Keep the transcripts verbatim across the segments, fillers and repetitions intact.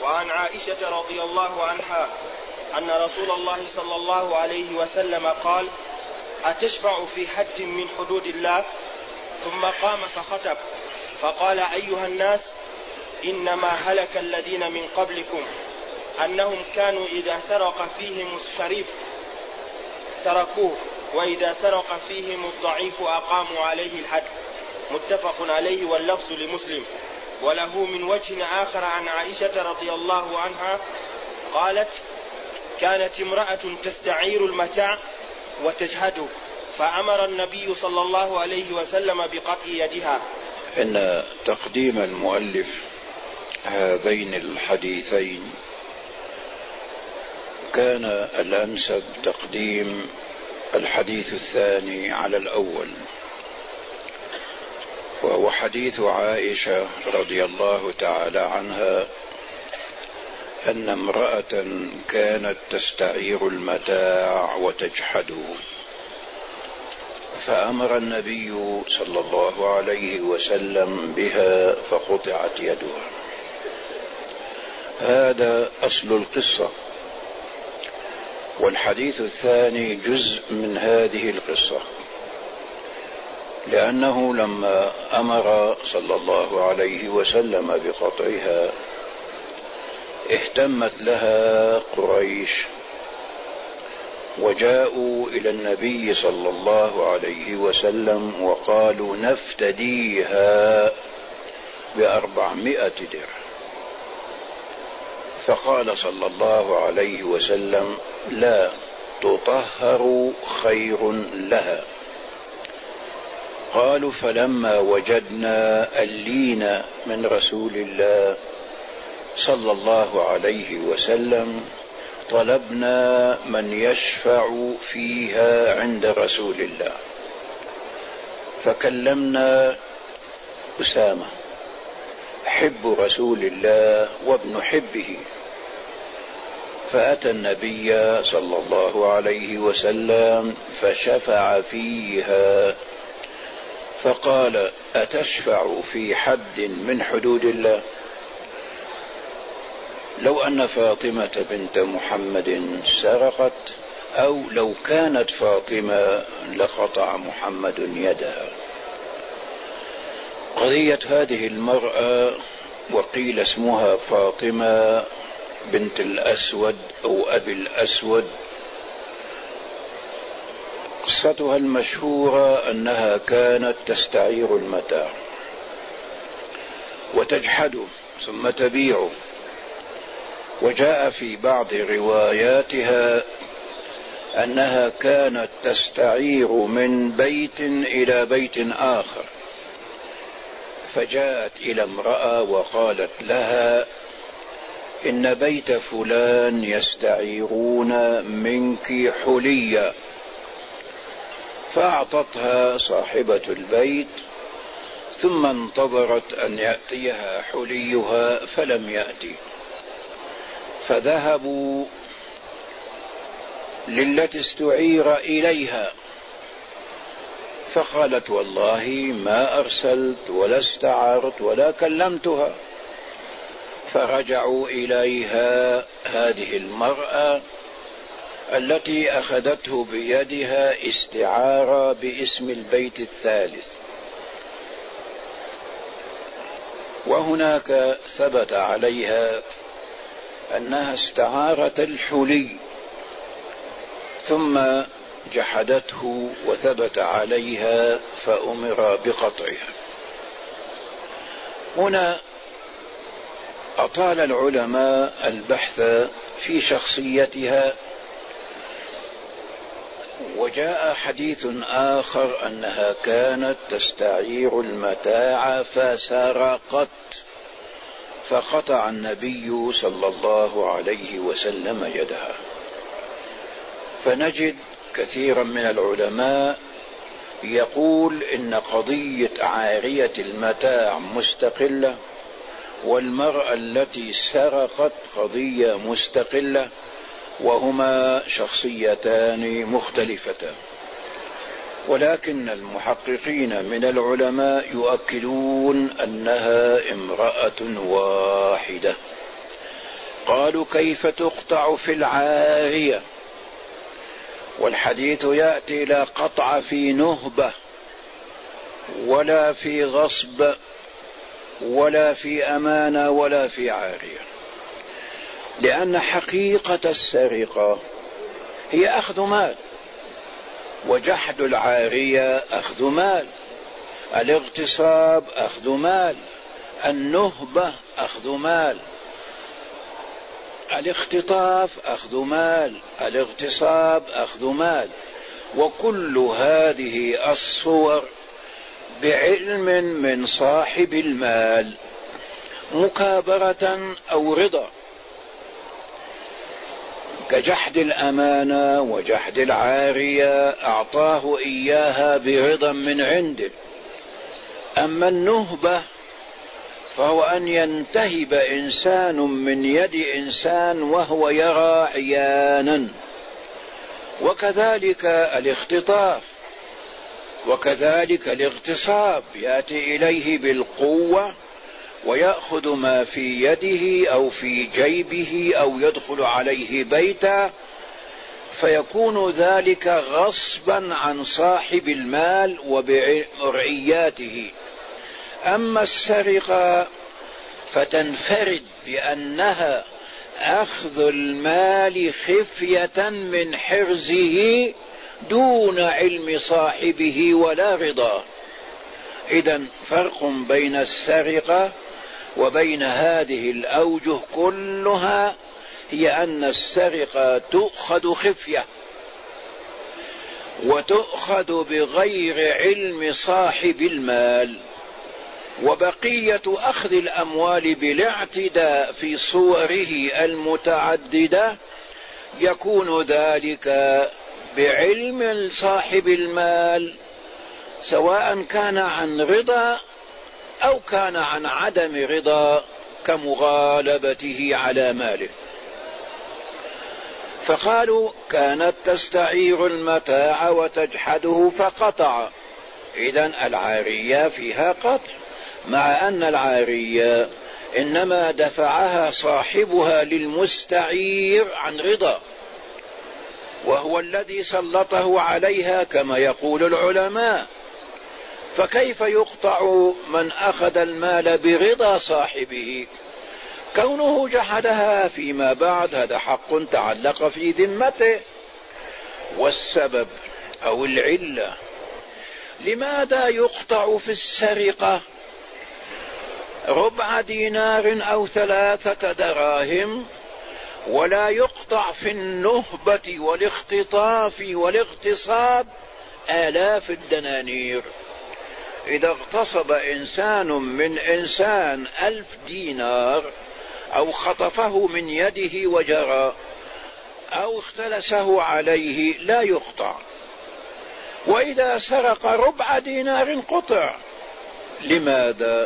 وعن عائشة رضي الله عنها أن رسول الله صلى الله عليه وسلم قال: أتشفع في حد من حدود الله؟ ثم قام فخطب فقال: أيها الناس، إنما هلك الذين من قبلكم أنهم كانوا إذا سرق فيهم الشريف تركوه، وإذا سرق فيهم الضعيف أقاموا عليه الحد. متفق عليه، واللفظ لمسلم. وله من وجه آخر عن عائشة رضي الله عنها قالت: كانت امرأة تستعير المتاع وتجهده، فأمر النبي صلى الله عليه وسلم بقطع يدها. إن تقديم المؤلف هذين الحديثين كان الأنسب تقديم الحديث الثاني على الأول، وهو حديث عائشة رضي الله تعالى عنها أن امرأة كانت تستعير المتاع وتجحده، فأمر النبي صلى الله عليه وسلم بها فقطعت يدها. هذا أصل القصة، والحديث الثاني جزء من هذه القصة، لأنه لما أمر صلى الله عليه وسلم بقطعها اهتمت لها قريش، وجاءوا إلى النبي صلى الله عليه وسلم وقالوا: نفتديها بأربعمائة درهم. فقال صلى الله عليه وسلم: لا، تطهر خير لها. قالوا: فلما وجدنا اللين من رسول الله صلى الله عليه وسلم طلبنا من يشفع فيها عند رسول الله، فكلمنا أسامة حب رسول الله وابن حبه، فأتى النبي صلى الله عليه وسلم فشفع فيها، فقال: أتشفع في حد من حدود الله؟ لو أن فاطمة بنت محمد سرقت، أو لو كانت فاطمة لقطع محمد يدها. قضية هذه المرأة، وقيل اسمها فاطمة بنت الأسود أو أبي الأسود، قصتها المشهورة أنها كانت تستعير المتاع وتجحده ثم تبيعه، وجاء في بعض رواياتها أنها كانت تستعير من بيت إلى بيت آخر، فجاءت إلى امرأة وقالت لها: إن بيت فلان يستعيرون منك حليا، فأعطتها صاحبة البيت، ثم انتظرت أن يأتيها حليها فلم يأتي، فذهبوا للتي استعير إليها، فقالت: والله ما أرسلت ولا استعرت ولا كلمتها. فرجعوا إليها هذه المرأة التي أخذته بيدها استعارة باسم البيت الثالث، وهناك ثبت عليها أنها استعارت الحلي ثم جحدته وثبت عليها فأمر بقطعها. هنا أطال العلماء البحث في شخصيتها، وجاء حديث آخر أنها كانت تستعير المتاع فسرقت، فقطع النبي صلى الله عليه وسلم يدها. فنجد كثيرا من العلماء يقول إن قضية عارية المتاع مستقلة، والمرأة التي سرقت قضية مستقلة، وهما شخصيتان مختلفتان. ولكن المحققين من العلماء يؤكدون أنها امرأة واحدة، قالوا كيف تقطع في العارية؟ والحديث يأتي لا قطع في نهبة ولا في غصب ولا في أمانة ولا في عارية، لأن حقيقة السرقة هي أخذ مال، وجحد العارية أخذ مال، الاغتصاب أخذ مال، النهبة أخذ مال، الاختطاف أخذ مال، الاغتصاب أخذ مال. وكل هذه الصور بعلم من صاحب المال، مكابرة أو رضا، كجحد الأمانة وجحد العارية أعطاه إياها برضا من عنده. أما النهبة فهو أن ينتهب إنسان من يد إنسان وهو يرى عيانا، وكذلك الاختطاف، وكذلك الاغتصاب، يأتي إليه بالقوة ويأخذ ما في يده أو في جيبه أو يدخل عليه بيته، فيكون ذلك غصبا عن صاحب المال وبرعياته. أما السرقة فتنفرد بأنها أخذ المال خفية من حرزه دون علم صاحبه ولا رضاه. إذن فرق بين السرقة وبين هذه الأوجه كلها هي أن السرقة تؤخذ خفية وتؤخذ بغير علم صاحب المال، وبقية أخذ الأموال بالاعتداء في صوره المتعددة يكون ذلك بعلم صاحب المال، سواء كان عن رضا أو كان عن عدم رضا، كمغالبته على ماله. فقالوا كانت تستعير المتاع وتجحده فقطع، إذن العارية فيها قطع، مع أن العارية إنما دفعها صاحبها للمستعير عن رضا، وهو الذي سلطه عليها كما يقول العلماء. فكيف يقطع من أخذ المال برضا صاحبه؟ كونه جحدها فيما بعد هذا حق تعلق في ذمته. والسبب أو العلة لماذا يقطع في السرقة ربع دينار أو ثلاثة دراهم، ولا يقطع في النهبة والاختطاف والاغتصاب آلاف الدنانير؟ إذا اغتصب إنسان من إنسان ألف دينار أو خطفه من يده وجرى أو اختلسه عليه لا يقطع، وإذا سرق ربع دينار قطع. لماذا؟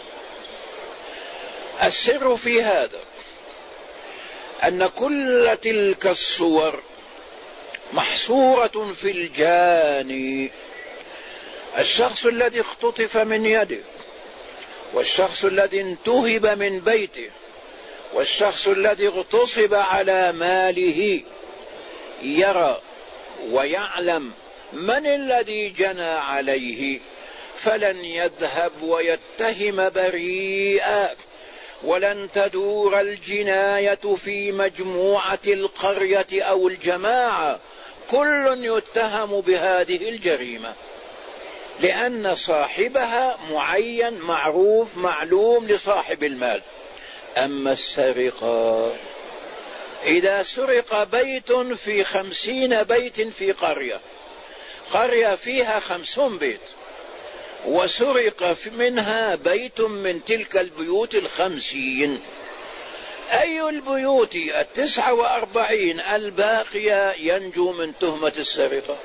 السر في هذا أن كل تلك الصور محصورة في الجاني، الشخص الذي اختطف من يده، والشخص الذي انتهب من بيته، والشخص الذي اغتصب على ماله، يرى ويعلم من الذي جنى عليه، فلن يذهب ويتهم بريئا، ولن تدور الجناية في مجموعة القرية أو الجماعة، كل يتهم بهذه الجريمة، لأن صاحبها معين معروف معلوم لصاحب المال. أما السرقة إذا سرق بيت في خمسين بيت في قرية، قرية فيها خمسون بيت، وسرق منها بيت من تلك البيوت الخمسين، أي البيوت التسعة وأربعين الباقية ينجو من تهمة السرقة؟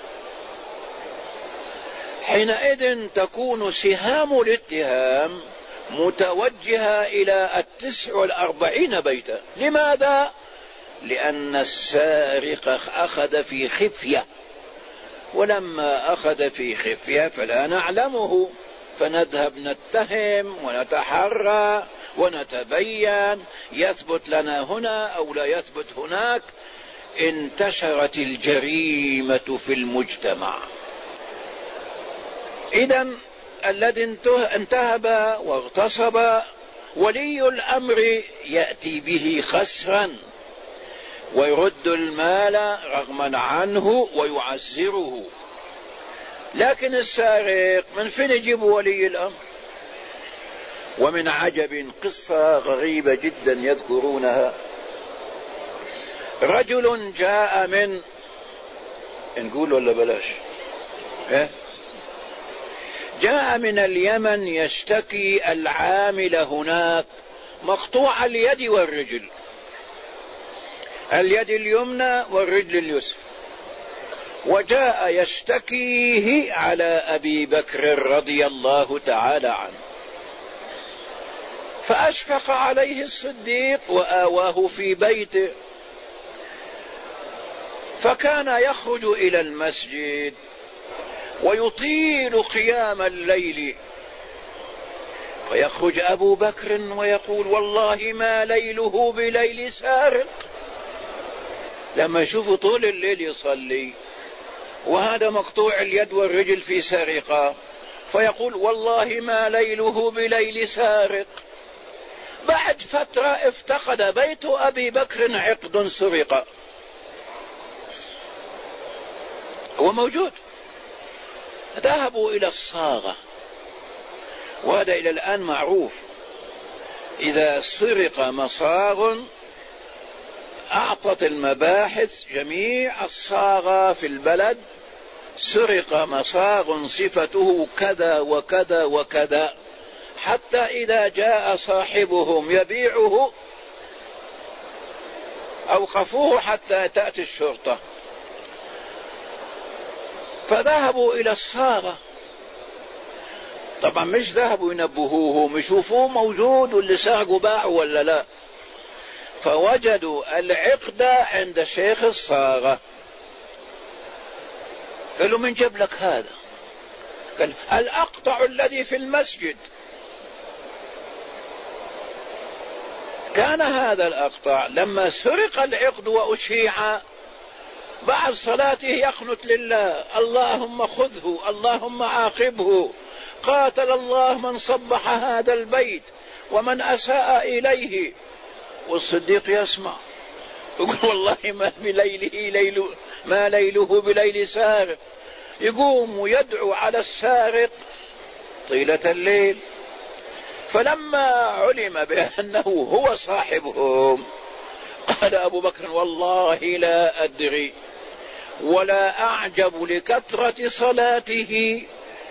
حينئذ تكون سهام الاتهام متوجهة إلى التسع والأربعين بيتا. لماذا؟ لأن السارق أخذ في خفية، ولما أخذ في خفية فلا نعلمه، فنذهب نتهم ونتحرى ونتبين يثبت لنا هنا أو لا يثبت هناك. انتشرت الجريمة في المجتمع. إذن الذي انتهب واغتصب ولي الأمر يأتي به خسرا ويرد المال رغما عنه ويعزره. لكن السارق من فين يجيب ولي الأمر؟ ومن عجب قصة غريبة جدا يذكرونها. رجل جاء من نقول ولا بلاش إيه؟ جاء من اليمن يشتكي العامل هناك مقطوع اليد والرجل، اليد اليمنى والرجل اليسرى، وجاء يشتكيه على أبي بكر رضي الله تعالى عنه، فأشفق عليه الصديق وآواه في بيته، فكان يخرج إلى المسجد ويطيل قيام الليل، فيخرج أبو بكر ويقول والله ما ليله بليل سارق. لما يشوف طول الليل يصلي وهذا مقطوع اليد والرجل في سرقة، فيقول والله ما ليله بليل سارق. بعد فترة افتقد بيت أبي بكر عقد سرق، هو موجود. ذهبوا إلى الصاغة، وهذا إلى الآن معروف، إذا سرق مصاغ أعطت المباحث جميع الصاغة في البلد سرق مصاغ صفته كذا وكذا وكذا، حتى إذا جاء صاحبهم يبيعه أوقفوه حتى تأتي الشرطة. فذهبوا إلى الصاغة، طبعا مش ذهبوا ينبهوه يشوفوه موجود واللي سرقوا باعوا ولا لا، فوجدوا العقد عند شيخ الصاغة. قالوا من جاب لك هذا؟ قال الأقطع الذي في المسجد. كان هذا الأقطع لما سرق العقد وأشيع بعد صلاته يقنت لله اللهم خذه اللهم عاقبه، قاتل الله من صبح هذا البيت ومن أساء إليه. والصديق يسمع يقول والله ما بليله ليل ما ليله بليل سارق، يقوم ويدعو على السارق طيلة الليل. فلما علم بأنه هو صاحبهم قال أبو بكر والله لا أدري ولا أعجب لكثرة صلاته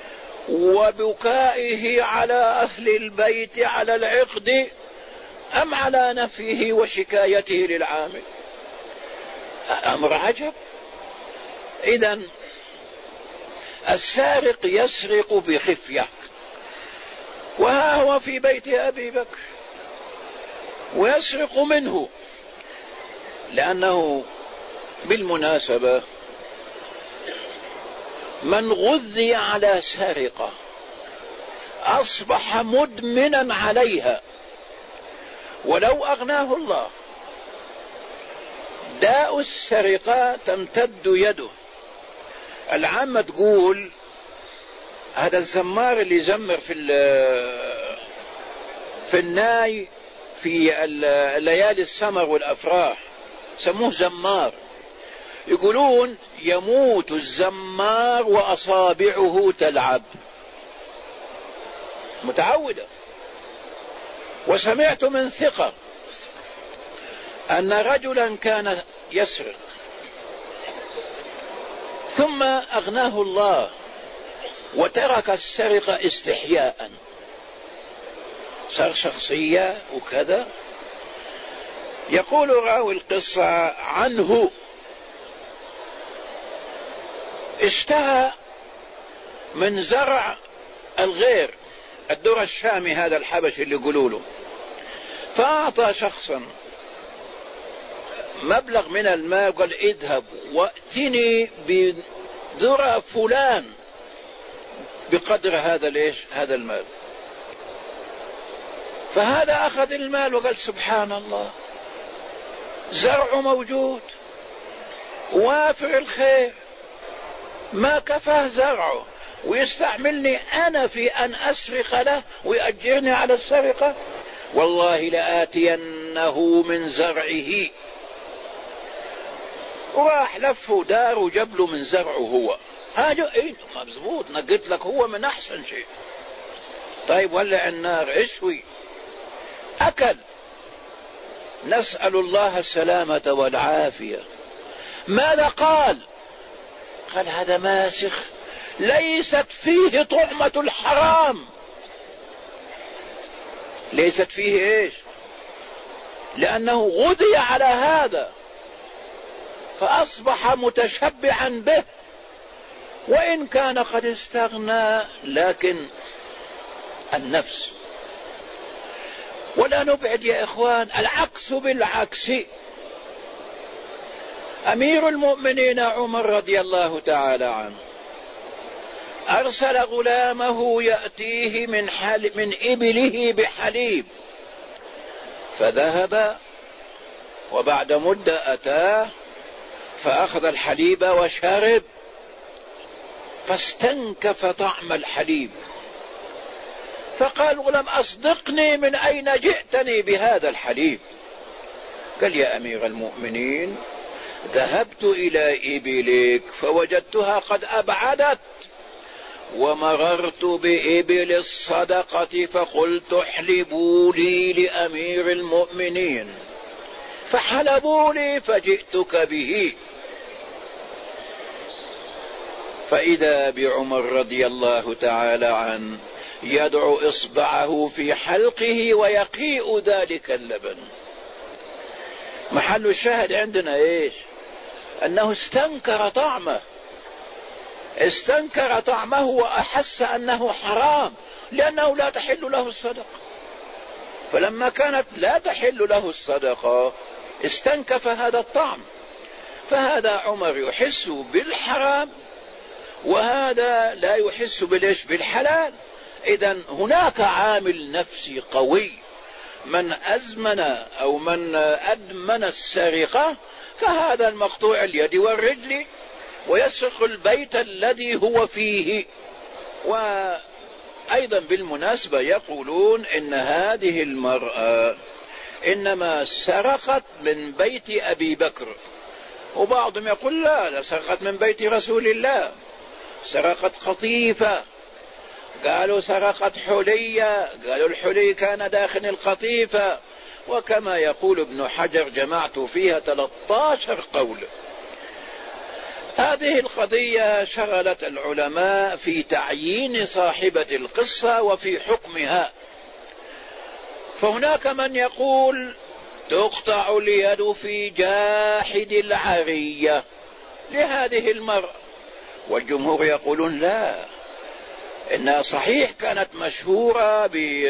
وبكائه على أهل البيت على العقد أم على نفيه وشكايته للعامل. أمر عجب. إذن السارق يسرق بخفية، وها هو في بيت أبي بكر ويسرق منه، لأنه بالمناسبة من غذي على سرقة أصبح مدمنا عليها ولو أغناه الله. داء السرقة تمتد يده. العامة تقول هذا الزمار اللي يزمر في في الناي في الليالي السمر والأفراح سموه زمار. يقولون يموت الزمار وأصابعه تلعب، متعودة. وسمعت من ثقة أن رجلا كان يسرق ثم أغناه الله وترك السرقة استحياء، صار شخصية وكذا. يقول راوي القصة عنه اشتهى من زرع الغير الذرة الشامي هذا الحبش اللي يقولوا له، فأعطى شخصا مبلغ من المال قال اذهب واتني بذرة فلان بقدر هذا ليش هذا المال. فهذا أخذ المال وقال سبحان الله، زرعه موجود وافر الخير، ما كفاه زرعه ويستعملني أنا في أن أسرق له ويأجرني على السرقة؟ والله لآتينه من زرعه. وراح لفه دار وجاب له من زرعه هو. هذا ايه مظبوط، نقلت لك هو من أحسن شيء. طيب ولع النار اشوي، أكل. نسأل الله السلامة والعافية. ماذا قال؟ قال هذا ماسخ، ليست فيه طعمة الحرام. ليست فيه ايش؟ لأنه غذي على هذا فأصبح متشبعا به، وإن كان قد استغنى، لكن النفس. ولا نبعد يا إخوان، العكس بالعكس. أمير المؤمنين عمر رضي الله تعالى عنه أرسل غلامه يأتيه من, حل من إبله بحليب، فذهب وبعد مدة أتاه فأخذ الحليب وشرب، فاستنكف طعم الحليب، فقال الغلام أصدقني، من أين جئتني بهذا الحليب؟ قال يا أمير المؤمنين ذهبت إلى إبلك فوجدتها قد أبعدت، ومررت بإبل الصدقة فقلت احلبوا لي لأمير المؤمنين، فحلبوا لي فجئتك به. فإذا بعمر رضي الله تعالى عنه يدعو إصبعه في حلقه ويقيء ذلك اللبن. محل الشاهد عندنا ايش؟ انه استنكر طعمه، استنكر طعمه وأحس أنه حرام، لأنه لا تحل له الصدقة. فلما كانت لا تحل له الصدقة استنكف هذا الطعم. فهذا عمر يحس بالحرام، وهذا لا يحس بالإيش؟ بالحلال. إذن هناك عامل نفسي قوي، من أزمن أو من أدمن السرقة فهذا المقطوع اليد والرجل، ويسرق البيت الذي هو فيه. وأيضا بالمناسبة يقولون إن هذه المرأة إنما سرقت من بيت أبي بكر، وبعضهم يقول لا, لا سرقت من بيت رسول الله، سرقت قطيفة، قالوا سرقت حلية، قالوا الحلي كان داخل القطيفة. وكما يقول ابن حجر جمعت فيها ثلاثة عشر قول. هذه القضية شغلت العلماء في تعيين صاحبة القصة وفي حكمها. فهناك من يقول تقطع اليد في جاحد العرية لهذه المرأة، والجمهور يقولون لا، إنها صحيح كانت مشهورة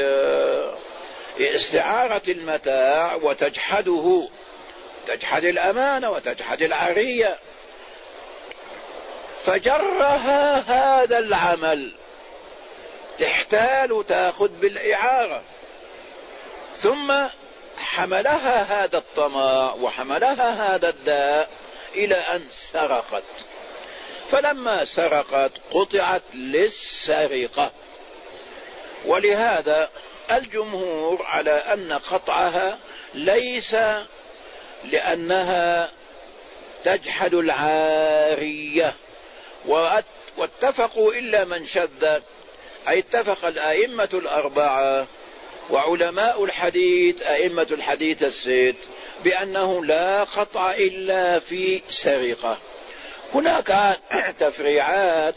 باستعارة المتاع وتجحده، تجحد الأمانة وتجحد العرية، فجرها هذا العمل تحتال وتأخذ بالإعارة، ثم حملها هذا الطمع وحملها هذا الداء إلى أن سرقت. فلما سرقت قطعت للسرقة، ولهذا الجمهور على أن قطعها ليس لأنها تجحد العارية، واتفقوا إلا من شذ، أي اتفق الأئمة الأربعة وعلماء الحديث أئمة الحديث الست بأنه لا قطع إلا في سرقة. هناك تفريعات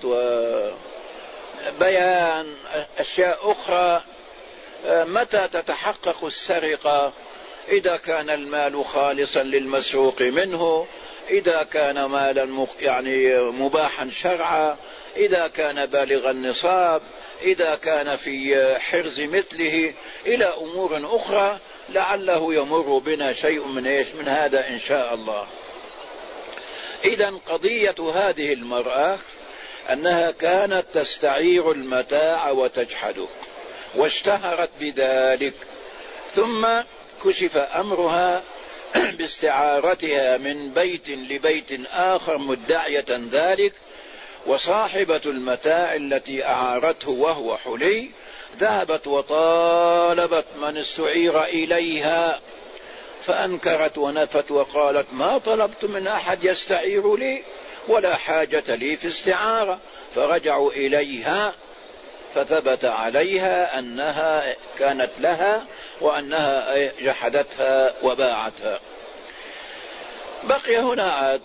وبيان أشياء أخرى متى تتحقق السرقة، إذا كان المال خالصا للمسروق منه، إذا كان مالا يعني مباحا شرعا، إذا كان بالغ النصاب، إذا كان في حرز مثله، إلى أمور أخرى لعله يمر بنا شيء من إيش من هذا إن شاء الله. إذن قضية هذه المرأة أنها كانت تستعير المتاع وتجحده، واشتهرت بذلك، ثم كشف أمرها باستعارتها من بيت لبيت آخر مدعية ذلك، وصاحبة المتاع التي أعارته وهو حلي ذهبت وطالبت من استعير إليها فأنكرت ونفت وقالت ما طلبت من أحد يستعير لي ولا حاجة لي في استعارة. فرجعوا إليها فثبت عليها أنها كانت لها وأنها جحدتها وباعتها. بقي هنا عاد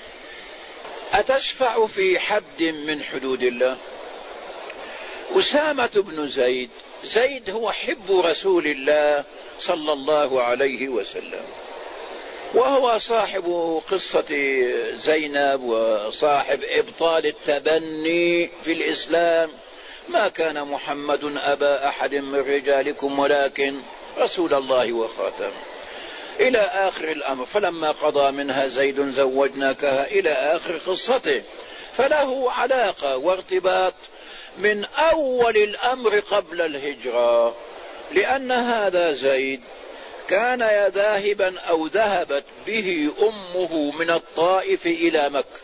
أتشفع في حد من حدود الله؟ أسامة بن زيد، زيد هو حب رسول الله صلى الله عليه وسلم، وهو صاحب قصة زينب وصاحب إبطال التبني في الإسلام. ما كان محمد أبا أحد من رجالكم ولكن رسول الله وخاتم إلى آخر الأمر. فلما قضى منها زيد زوجناكها إلى آخر قصته. فله علاقة وارتباط من أول الأمر قبل الهجرة، لأن هذا زيد كان ذاهبا أو ذهبت به أمه من الطائف إلى مكة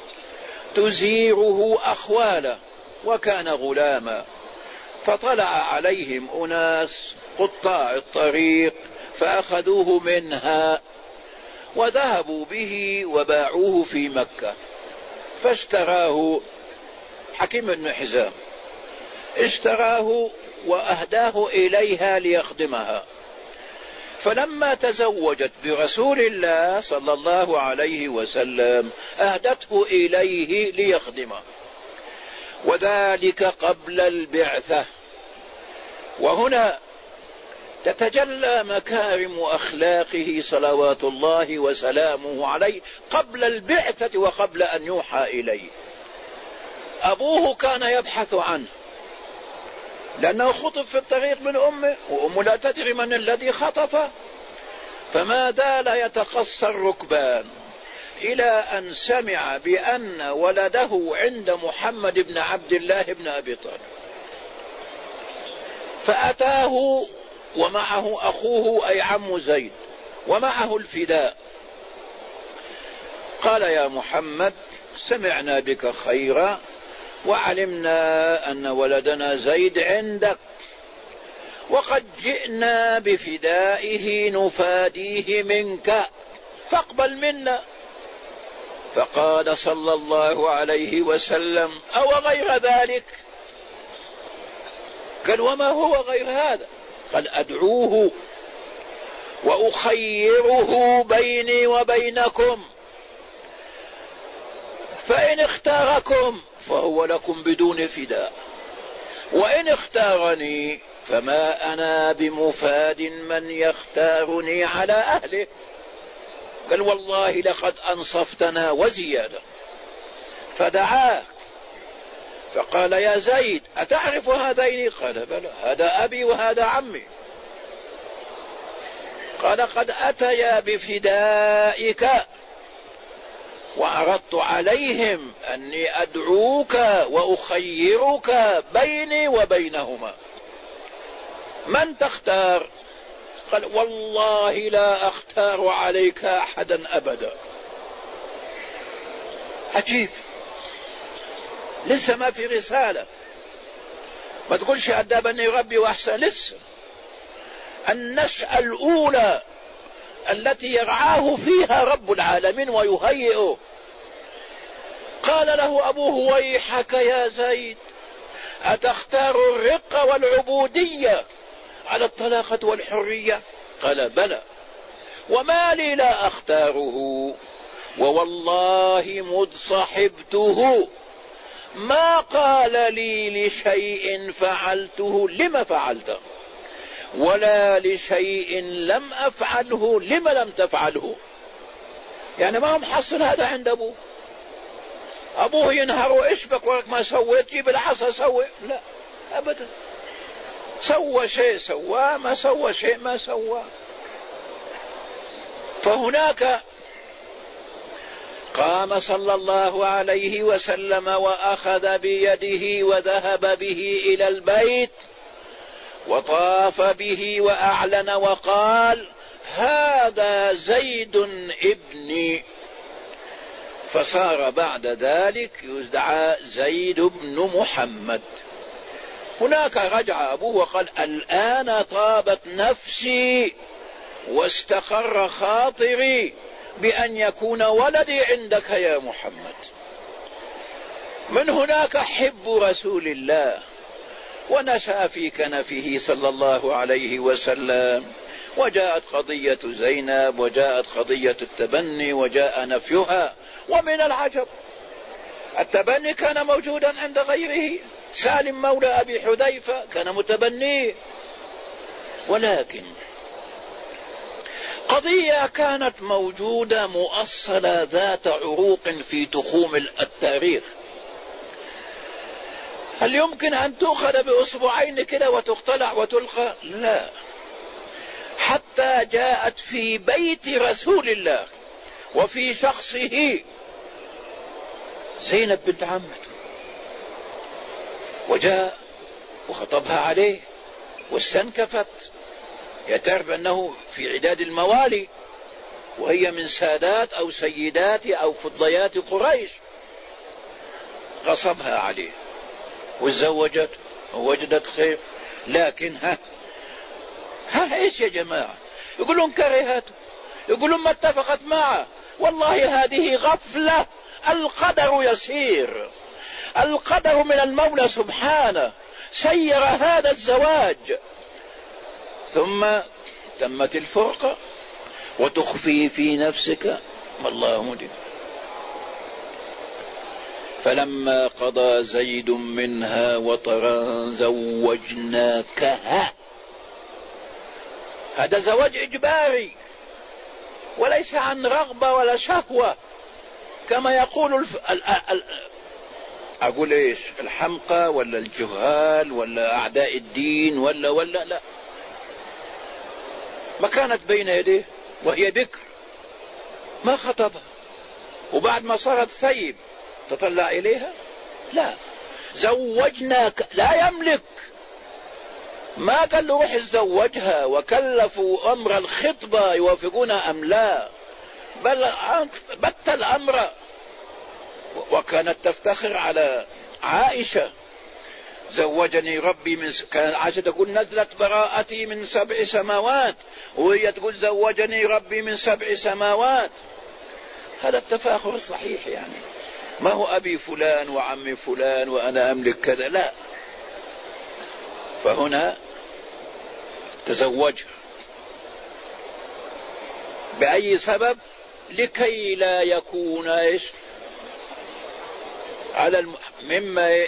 تزيره أخواله، وكان غلاما، فطلع عليهم أناس قطاع الطريق فأخذوه منها وذهبوا به وباعوه في مكة. فاشتراه حكيم بن حزام، اشتراه وأهداه إليها ليخدمها. فلما تزوجت برسول الله صلى الله عليه وسلم أهدته إليه ليخدمه، وذلك قبل البعثة. وهنا تتجلى مكارم أخلاقه صلوات الله وسلامه عليه قبل البعثة وقبل أن يوحى إليه. أبوه كان يبحث عنه لأنه خطب في الطريق من أمه، وأمه لا تدري من الذي خطفه، فما زال يتقصى الركبان إلى أن سمع بأن ولده عند محمد بن عبد الله بن أبي طالب، فأتاه ومعه أخوه أي عم زيد ومعه الفداء. قال يا محمد سمعنا بك خيرا وعلمنا أن ولدنا زيد عندك، وقد جئنا بفدائه نفاديه منك فاقبل منا. فقال صلى الله عليه وسلم أو غير ذلك؟ قال وما هو غير هذا؟ قال أدعوه وأخيره بيني وبينكم، فإن اختاركم فهو لكم بدون فداء، وإن اختارني فما أنا بمفاد من يختارني على أهله. قال والله لقد أنصفتنا وزيادة. فدعاه فقال يا زيد أتعرف هذين؟ قال بلى، هذا أبي وهذا عمي. قال قد أتيا بفدائك وعرضت عليهم أني أدعوك وأخيرك بيني وبينهما، من تختار؟ قال والله لا أختار عليك أحدا أبدا. عجيب، لسه ما في رسالة، ما تقولش أدبني ربي وأحسن، لسه النشأة الأولى التي يرعاه فيها رب العالمين ويهيئه. قال له أبوه ويحك يا زيد أتختار الرق والعبودية على الطلاقة والحرية؟ قال بلى، وما لي لا أختاره، ووالله مذ صحبته ما قال لي لشيء فعلته لما فعلته، ولا لشيء لم أفعله لما لم تفعله. يعني ما هو محصل هذا عند أبوه. أبوه ينهر إشبك ورك ما سويت جيب العصا سوي، لا أبدا، سوى شيء سواه، ما سوى شيء ما سواه. فهناك قام صلى الله عليه وسلم وأخذ بيده وذهب به إلى البيت وطاف به وأعلن وقال هذا زيد ابني، فصار بعد ذلك يدعى زيد بن محمد. هناك رجع أبوه وقال الآن طابت نفسي واستقر خاطري بأن يكون ولدي عندك يا محمد. من هناك حب رسول الله ونشأ في كنفه صلى الله عليه وسلم، وجاءت قضية زينب وجاءت قضية التبني وجاء نفيها. ومن العجب التبني كان موجودا عند غيره، سالم مولى أبي حذيفة كان متبنيه، ولكن قضية كانت موجودة مؤصلة ذات عروق في تخوم التاريخ. هل يمكن أن تؤخذ بأصبعين كده وتقتلع وتلقى؟ لا، حتى جاءت في بيت رسول الله وفي شخصه زينب بنت عمته، وجاء وخطبها عليه واستنكفت، يتعرف أنه في عداد الموالي وهي من سادات أو سيدات أو فضيات قريش، غصبها عليه وتزوجت ووجدت خير. لكن ها ها ايش يا جماعة؟ يقولون كرهته، يقولون ما اتفقت معه. والله هذه غفلة، القدر يسير، القدر من المولى سبحانه سير هذا الزواج. ثم تمت الفرقة وتخفي في نفسك ما الله مدين. فلما قضى زيد منها وطرا زوجناكها. هذا زواج إجباري وليس عن رغبة ولا شهوة كما يقول الف... ال... ال... أقول إيش الحمقى ولا الجهال ولا أعداء الدين ولا ولا لا، ما كانت بين يديه وهي بكر ما خطبها، وبعد ما صارت ثيب تطلع إليها؟ لا، زوجناك. لا يملك، ما قال له روح تزوجها وكلفوا أمر الخطبة يوافقون أم لا، بل بت الأمر. وكانت تفتخر على عائشة زوجني ربي من س... كان عائشة تقول نزلت براءتي من سبع سماوات، وهي تقول زوجني ربي من سبع سماوات. هذا التفاخر الصحيح، يعني ما هو أبي فلان وعمي فلان وأنا أملك كذا، لا. فهنا تزوجها بأي سبب؟ لكي لا يكون إيش على الم... مما ي...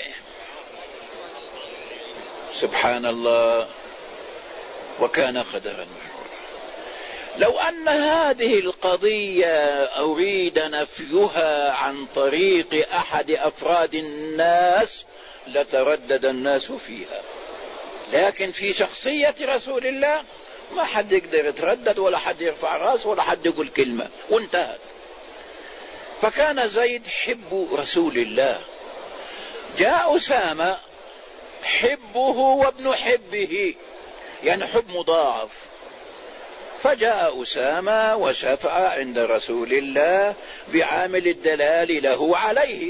سبحان الله، وكان قدرا. لو أن هذه القضية أريد نفيها عن طريق أحد أفراد الناس لتردد الناس فيها، لكن في شخصية رسول الله ما حد يقدر يتردد ولا حد يرفع رأس ولا حد يقول كلمة، وانتهت. فكان زيد حب رسول الله. جاء أسامة حبه وابن حبه، يعني حب مضاعف. فجاء أسامة وشفع عند رسول الله بعامل الدلال له عليه.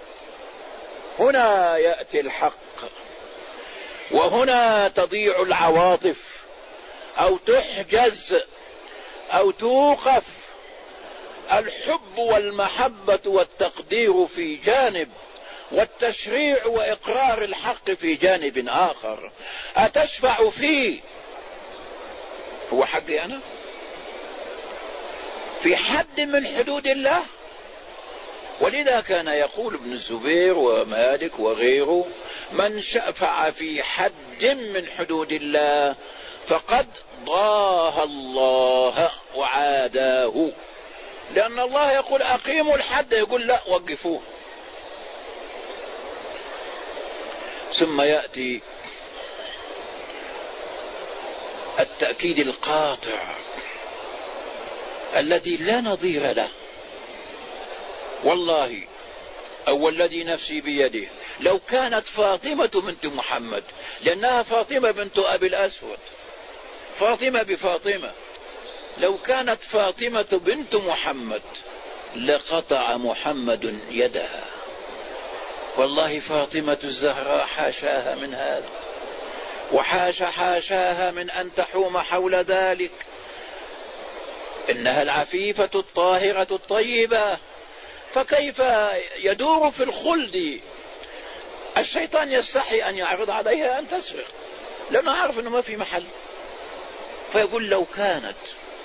هنا يأتي الحق، وهنا تضيع العواطف أو تحجز أو توقف. الحب والمحبة والتقدير في جانب، والتشريع وإقرار الحق في جانب آخر. أتشفع فيه؟ هو حقي أنا في حد من حدود الله؟ ولذا كان يقول ابن الزبير ومالك وغيره من شفع في حد من حدود الله فقد ضاه الله وعاداه، لأن الله يقول أقيموا الحد، يقول لا وقفوه. ثم يأتي التأكيد القاطع الذي لا نظير له. والله أو الذي نفسي بيده لو كانت فاطمة بنت محمد، لأنها فاطمة بنت أبي الأسود، فاطمة بفاطمة، لو كانت فاطمة بنت محمد لقطع محمد يدها. والله فاطمة الزهراء حاشاها من هذا، وحاش حاشاها من أن تحوم حول ذلك، إنها العفيفة الطاهرة الطيبة، فكيف يدور في الخلد؟ الشيطان يستحي أن يعرض عليها أن تسرق، لأنه عارف أنه ما في محل، فيقول لو كانت.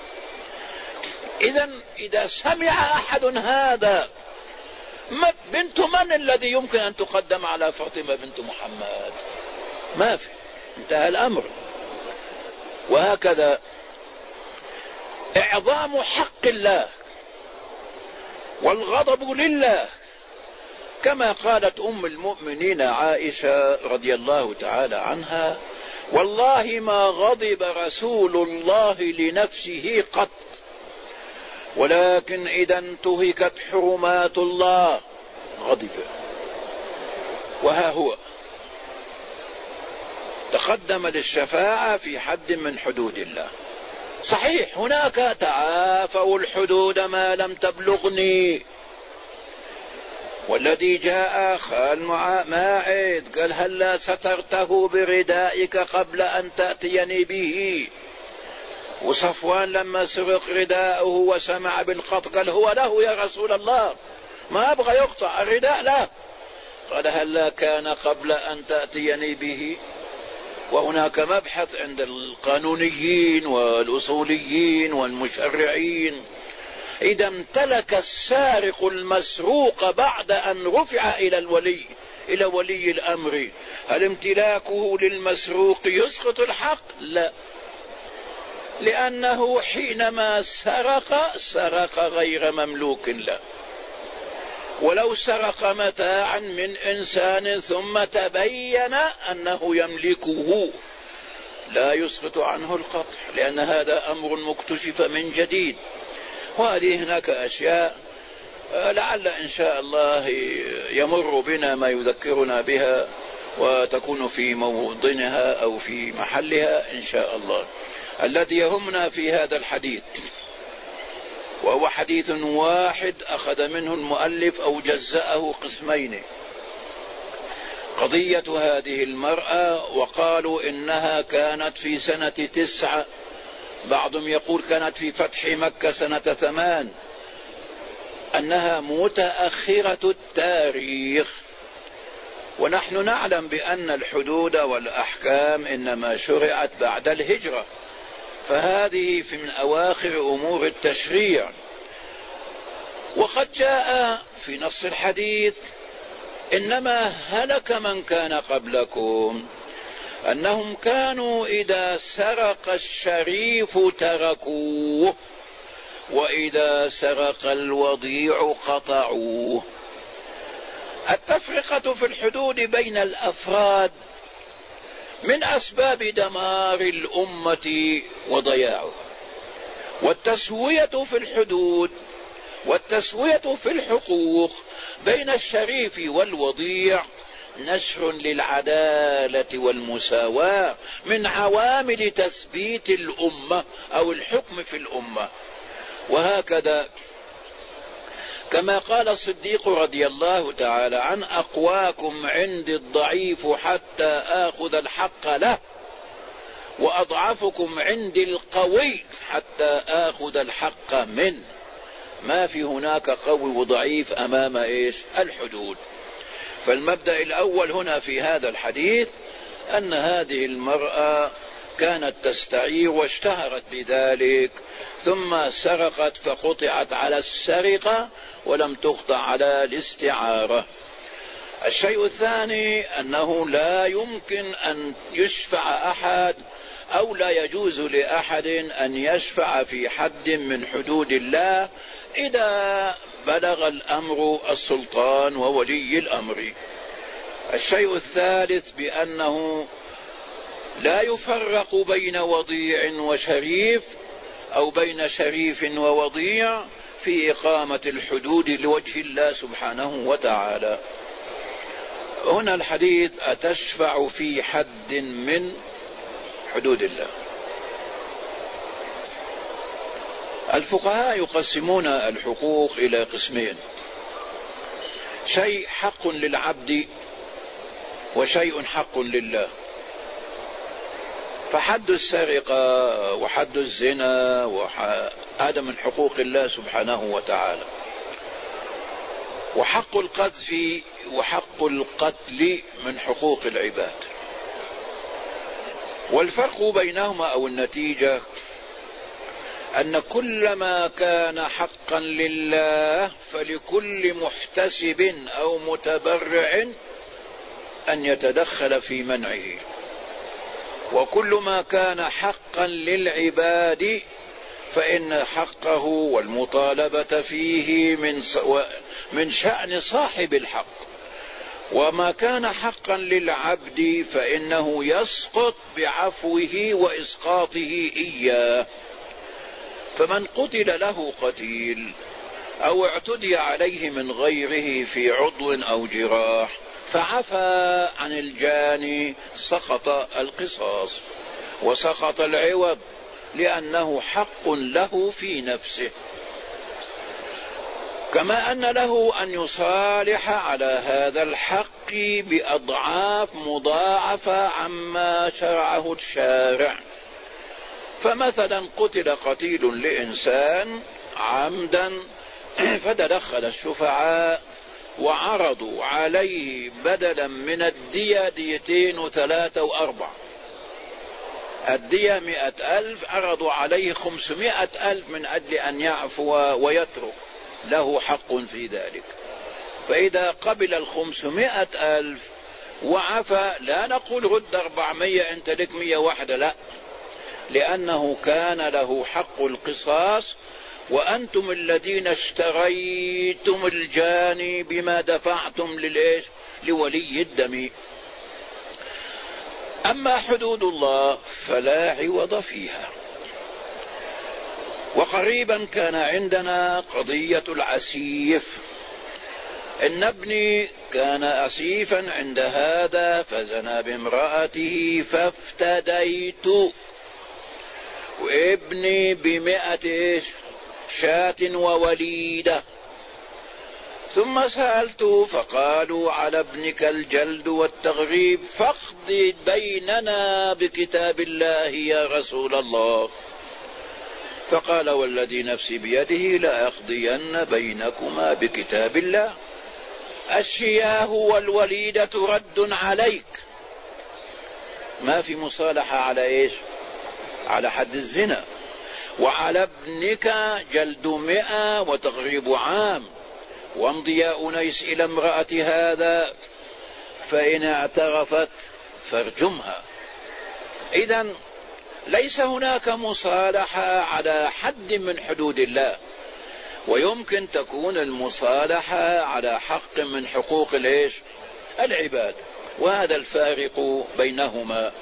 إذن إذا سمع أحد هذا، بنت من الذي يمكن أن تقدم على فاطمة بنت محمد؟ ما في، انتهى الأمر. وهكذا إعظام حق الله والغضب لله، كما قالت أم المؤمنين عائشة رضي الله تعالى عنها: والله ما غضب رسول الله لنفسه قط، ولكن إذا انتهكت حرمات الله غضب. وها هو تقدم للشفاعة في حد من حدود الله. صحيح هناك تعافوا الحدود ما لم تبلغني، والذي جاء خال ماعد قال: هلا سترته بردائك قبل أن تأتيني به. وصفوان لما سرق رداءه وسمع بالقطع قال: هو له يا رسول الله، ما أبغى يقطع الرداء له. قال: هلا كان قبل أن تأتيني به. وهناك مبحث عند القانونيين والأصوليين والمشرعين: إذا امتلك السارق المسروق بعد أن رفع إلى الولي إلى ولي الأمر، هل امتلاكه للمسروق يسقط الحق؟ لا، لأنه حينما سرق سرق غير مملوك له. ولو سرق متاعا من إنسان ثم تبين أنه يملكه لا يسقط عنه القطع، لأن هذا أمر مكتشف من جديد. وهذه هناك أشياء لعل إن شاء الله يمر بنا ما يذكرنا بها وتكون في موطنها أو في محلها إن شاء الله. الذي يهمنا في هذا الحديث، وهو حديث واحد أخذ منه المؤلف أو جزأه قسمين، قضية هذه المرأة. وقالوا إنها كانت في سنة تسعة، بعضهم يقول كانت في فتح مكة سنة ثمان، أنها متأخرة التاريخ. ونحن نعلم بأن الحدود والأحكام إنما شرعت بعد الهجرة، فهذه من أواخر أمور التشريع. وقد جاء في نص الحديث: إنما هلك من كان قبلكم أنهم كانوا إذا سرق الشريف تركوه، وإذا سرق الوضيع قطعوه. التفرقة في الحدود بين الأفراد من أسباب دمار الأمة وضياعها، والتسوية في الحدود والتسوية في الحقوق بين الشريف والوضيع نشر للعدالة والمساواة من عوامل تثبيت الأمة أو الحكم في الأمة. وهكذا كما قال الصديق رضي الله تعالى عنه: أقواكم عندي الضعيف حتى آخذ الحق له، وأضعفكم عندي القوي حتى آخذ الحق منه. ما في هناك قوي وضعيف أمام إيش؟ الحدود. فالمبدأ الأول هنا في هذا الحديث أن هذه المرأة كانت تستعير واشتهرت بذلك، ثم سرقت فقطعت على السرقة ولم تقطع على الاستعارة. الشيء الثاني أنه لا يمكن أن يشفع أحد أو لا يجوز لأحد أن يشفع في حد من حدود الله إذا بلغ الأمر السلطان وولي الأمر. الشيء الثالث بأنه لا يفرق بين وضيع وشريف أو بين شريف ووضيع في إقامة الحدود لوجه الله سبحانه وتعالى. هنا الحديث أتشفع في حد من حدود الله. الفقهاء يقسمون الحقوق إلى قسمين: شيء حق للعبد وشيء حق لله. فحد السرقة وحد الزنا هذا من حقوق الله سبحانه وتعالى، وحق القذف وحق القتل من حقوق العباد. والفرق بينهما أو النتيجة أن كل ما كان حقا لله فلكل محتسب أو متبرع أن يتدخل في منعه، وكل ما كان حقا للعباد فإن حقه والمطالبة فيه من من شأن صاحب الحق، وما كان حقا للعبد فإنه يسقط بعفوه وإسقاطه إياه. فمن قتل له قتيل أو اعتدي عليه من غيره في عضو أو جراح فعفى عن الجاني سقط القصاص وسقط العوض، لأنه حق له في نفسه. كما أن له أن يصالح على هذا الحق بأضعاف مضاعفة عما شرعه الشارع. فمثلا قتل قتيل لإنسان عمدا فتدخل الشفعاء وعرضوا عليه بدلا من الدية ديتين وثلاثة وأربعة، الدية مئة ألف، عرضوا عليه خمسمائة ألف من أجل أن يعفو ويترك، له حق في ذلك. فإذا قبل الخمسمائة ألف وعفى لا نقول رد أربعمائة أنت لك مئة واحدة، لا، لأنه كان له حق القصاص، وأنتم الذين اشتريتم الجاني بما دفعتم للإيش؟ لولي الدم. أما حدود الله فلا عوض فيها. وقريبا كان عندنا قضية العسيف، إن ابني كان أسيفا عند هذا فزنى بامرأته فافتديت، وابني بمئة شاة ووليدة. ثم سألته فقالوا على ابنك الجلد والتغريب، فاقض بيننا بكتاب الله يا رسول الله. فقال والذي نفسي بيده لأقضين بينكما بكتاب الله، الشياه والوليدة رد عليك. ما في مصالحة على ايش؟ على حد الزنا. وعلى ابنك جلد مئة وتغريب عام، وامضي يا أنيس إلى امرأة هذا فإن اعترفت فارجمها. إذن ليس هناك مصالحة على حد من حدود الله، ويمكن تكون المصالحة على حق من حقوق العيش العباد، وهذا الفارق بينهما.